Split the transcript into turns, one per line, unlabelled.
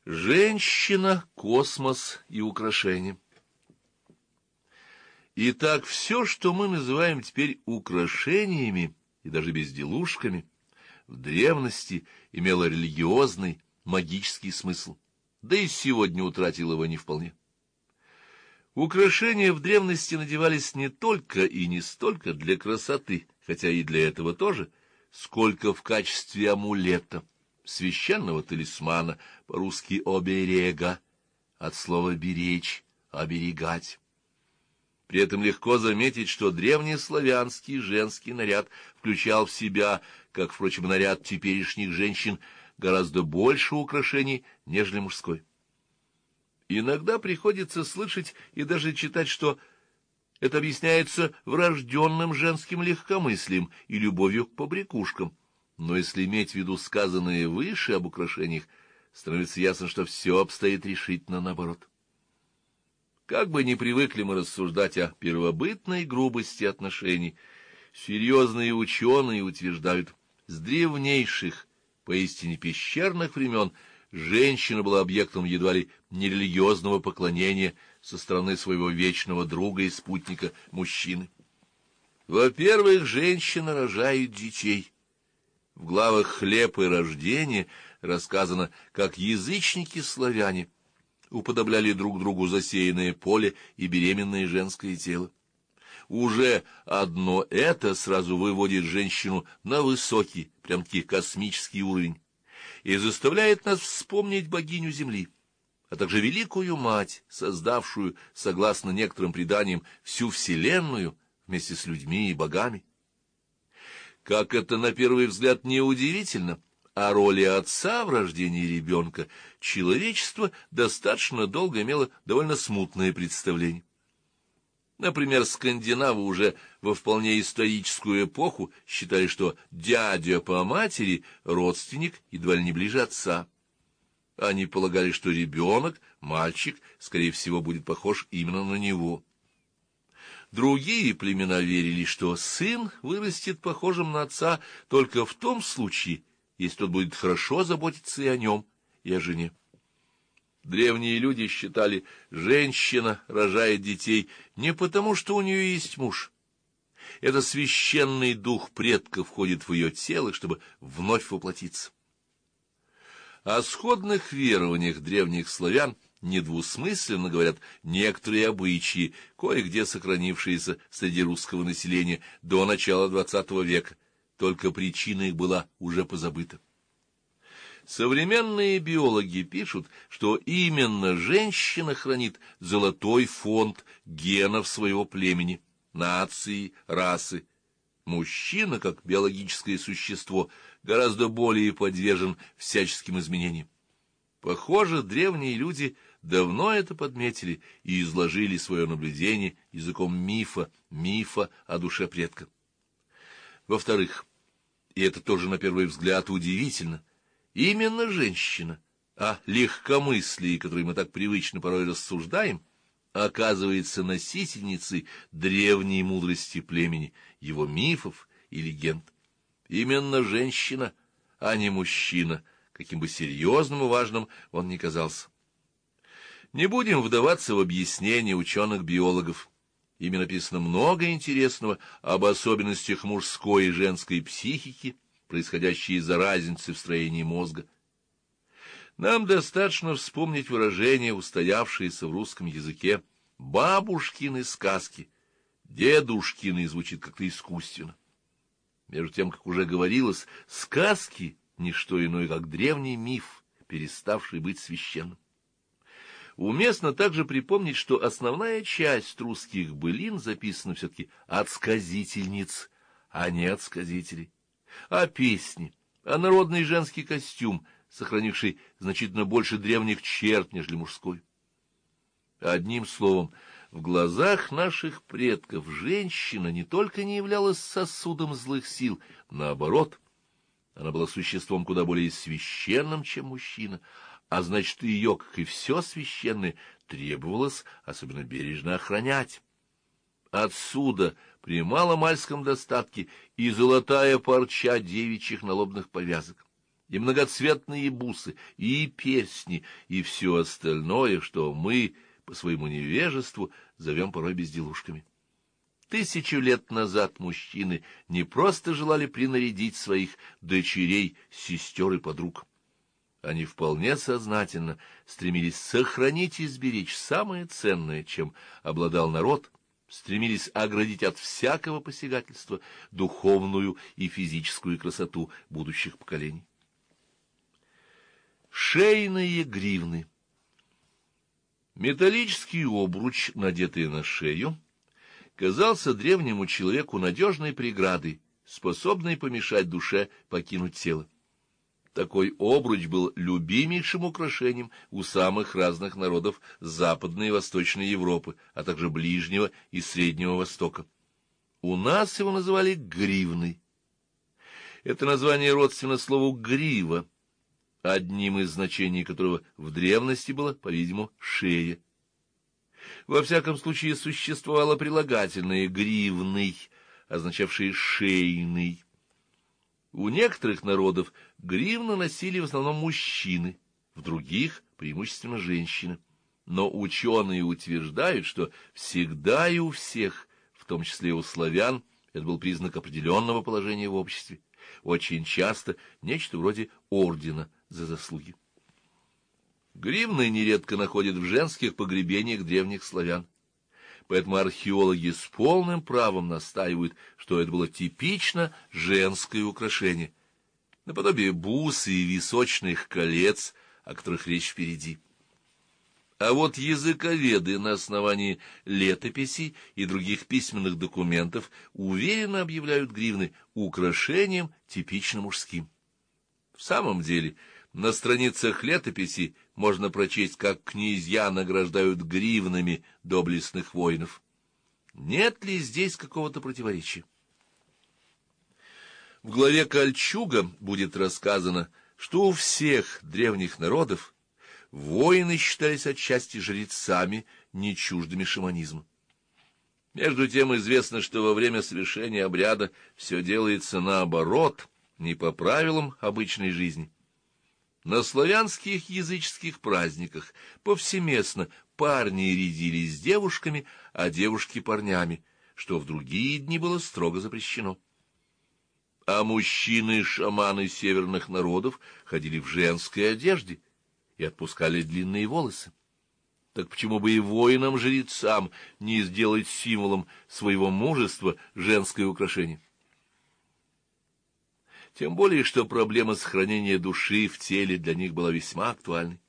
Женщина, космос и украшения. Итак, все, что мы называем теперь украшениями и даже безделушками, в древности имело религиозный, магический смысл, да и сегодня утратил его не вполне. Украшения в древности надевались не только и не столько для красоты, хотя и для этого тоже, сколько в качестве амулета, священного талисмана, по-русски оберега, от слова «беречь», «оберегать». При этом легко заметить, что древнеславянский женский наряд включал в себя, как, впрочем, наряд теперешних женщин, гораздо больше украшений, нежели мужской. Иногда приходится слышать и даже читать, что это объясняется врожденным женским легкомыслием и любовью к побрякушкам. Но если иметь в виду сказанное выше об украшениях, становится ясно, что все обстоит решительно наоборот. Как бы ни привыкли мы рассуждать о первобытной грубости отношений, серьезные ученые утверждают, с древнейших, поистине пещерных времен, женщина была объектом едва ли нерелигиозного поклонения со стороны своего вечного друга и спутника мужчины. Во-первых, женщина рожает детей. В главах «Хлеб и рождение» рассказано, как язычники-славяне уподобляли друг другу засеянное поле и беременное женское тело. Уже одно это сразу выводит женщину на высокий, прям-таки космический уровень, и заставляет нас вспомнить богиню Земли, а также великую мать, создавшую, согласно некоторым преданиям, всю Вселенную вместе с людьми и богами. Как это на первый взгляд неудивительно, о роли отца в рождении ребенка человечество достаточно долго имело довольно смутное представление. Например, скандинавы уже во вполне историческую эпоху считали, что дядя по матери — родственник едва ли не ближе отца. Они полагали, что ребенок, мальчик, скорее всего, будет похож именно на него. Другие племена верили, что сын вырастет похожим на отца только в том случае, если тот будет хорошо заботиться и о нем, и о жене. Древние люди считали, женщина рожает детей не потому, что у нее есть муж. Это священный дух предков входит в ее тело, чтобы вновь воплотиться. О сходных верованиях древних славян недвусмысленно говорят некоторые обычаи, кое-где сохранившиеся среди русского населения до начала XX века, только причина их была уже позабыта. Современные биологи пишут, что именно женщина хранит золотой фонд генов своего племени, нации, расы. Мужчина, как биологическое существо, гораздо более подвержен всяческим изменениям. Похоже, древние люди давно это подметили и изложили свое наблюдение языком мифа о душе предка. Во-вторых, и это тоже на первый взгляд удивительно, именно женщина, о легкомыслии, которой мы так привычно порой рассуждаем, оказывается носительницей древней мудрости племени, его мифов и легенд. Именно женщина, а не мужчина, каким бы серьезным и важным он ни казался. Не будем вдаваться в объяснения ученых-биологов. Ими написано много интересного об особенностях мужской и женской психики, происходящей из-за разницы в строении мозга. Нам достаточно вспомнить выражение, устоявшееся в русском языке, «бабушкины сказки». «Дедушкины» звучит как-то искусственно. Между тем, как уже говорилось, сказки — не что иное, как древний миф, переставший быть священным. Уместно также припомнить, что основная часть русских былин записана все-таки от сказительниц, а не от сказителей. А песни, а народный женский костюм, сохранивший значительно больше древних черт, нежели мужской. Одним словом, в глазах наших предков женщина не только не являлась сосудом злых сил, наоборот, она была существом куда более священным, чем мужчина, а значит, ее, как и все священное, требовалось особенно бережно охранять. Отсюда, при маломальском достатке, и золотая парча девичьих налобных повязок, и многоцветные бусы, и перстни, и все остальное, что мы по своему невежеству зовем порой безделушками. 1000 лет назад мужчины не просто желали принарядить своих дочерей, сестер и подруг. Они вполне сознательно стремились сохранить и сберечь самое ценное, чем обладал народ, стремились оградить от всякого посягательства духовную и физическую красоту будущих поколений. Шейные гривны. Металлический обруч, надетый на шею, казался древнему человеку надежной преградой, способной помешать душе покинуть тело. Такой обруч был любимейшим украшением у самых разных народов Западной и Восточной Европы, а также Ближнего и Среднего Востока. У нас его называли гривной. Это название родственно слову «грива», одним из значений которого в древности было, по-видимому, шея. Во всяком случае, существовало прилагательное «гривный», означавшее «шейный». У некоторых народов гривну носили в основном мужчины, в других — преимущественно женщины. Но ученые утверждают, что всегда и у всех, в том числе и у славян, это был признак определенного положения в обществе, очень часто нечто вроде ордена за заслуги. Гривны нередко находят в женских погребениях древних славян. Поэтому археологи с полным правом настаивают, что это было типично женское украшение, наподобие бус и височных колец, о которых речь впереди. А вот языковеды на основании летописей и других письменных документов уверенно объявляют гривны украшением типично мужским. В самом деле, на страницах летописей можно прочесть, как князья награждают гривнами доблестных воинов. Нет ли здесь какого-то противоречия? В главе «Кольчуга» будет рассказано, что у всех древних народов воины считались отчасти жрецами, не чуждыми шаманизма. Между тем известно, что во время совершения обряда все делается наоборот, не по правилам обычной жизни. На славянских языческих праздниках повсеместно парни рядились с девушками, а девушки — парнями, что в другие дни было строго запрещено. А мужчины-шаманы северных народов ходили в женской одежде и отпускали длинные волосы. Так почему бы и воинам-жрецам не сделать символом своего мужества женское украшение? Тем более, что проблема сохранения души в теле для них была весьма актуальной.